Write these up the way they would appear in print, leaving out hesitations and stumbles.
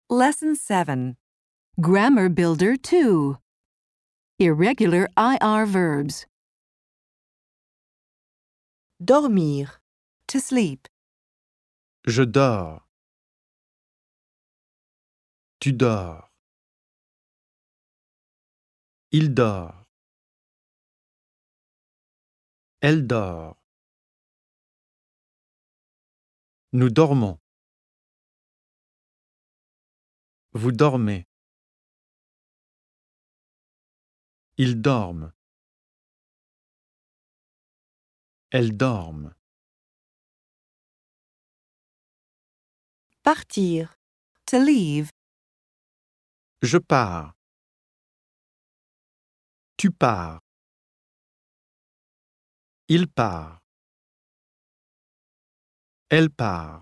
Lesson 7. Grammar Builder 2. Irregular IR verbs. Dormir. To sleep. Je dors. Tu dors. Il dort. Elle dort. Nous dormons. Vous dormez. Ils dorment. Elles dorment. Partir. To leave. Je pars. Tu pars. Il part. Elle part.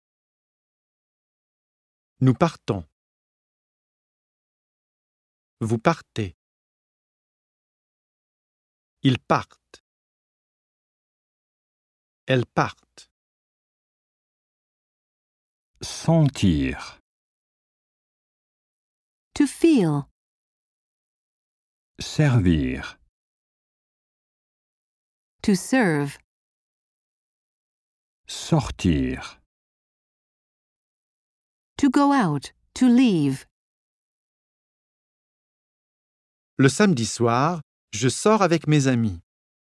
Nous partons. Vous partez. Ils partent. Elles partent. Sentir. To feel. Servir. To serve. Sortir. To go out. To leave. Le samedi soir, je sors avec mes amis.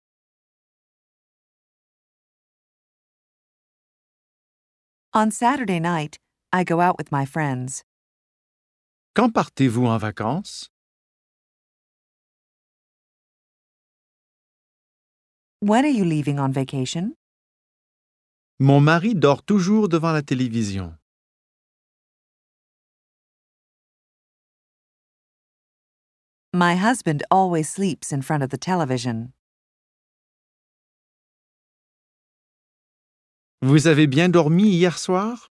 On Saturday night, I go out with my friends. Quand partez-vous en vacances? When are you leaving on vacation? Mon mari dort toujours devant la télévision. My husband always sleeps in front of the television. Vous avez bien dormi hier soir?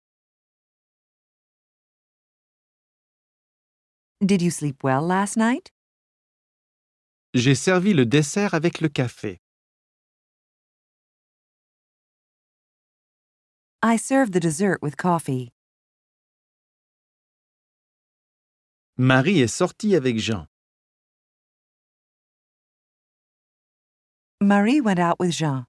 Did you sleep well last night? J'ai servi le dessert avec le café. I served the dessert with coffee. Marie est sortie avec Jean. Marie went out with Jean.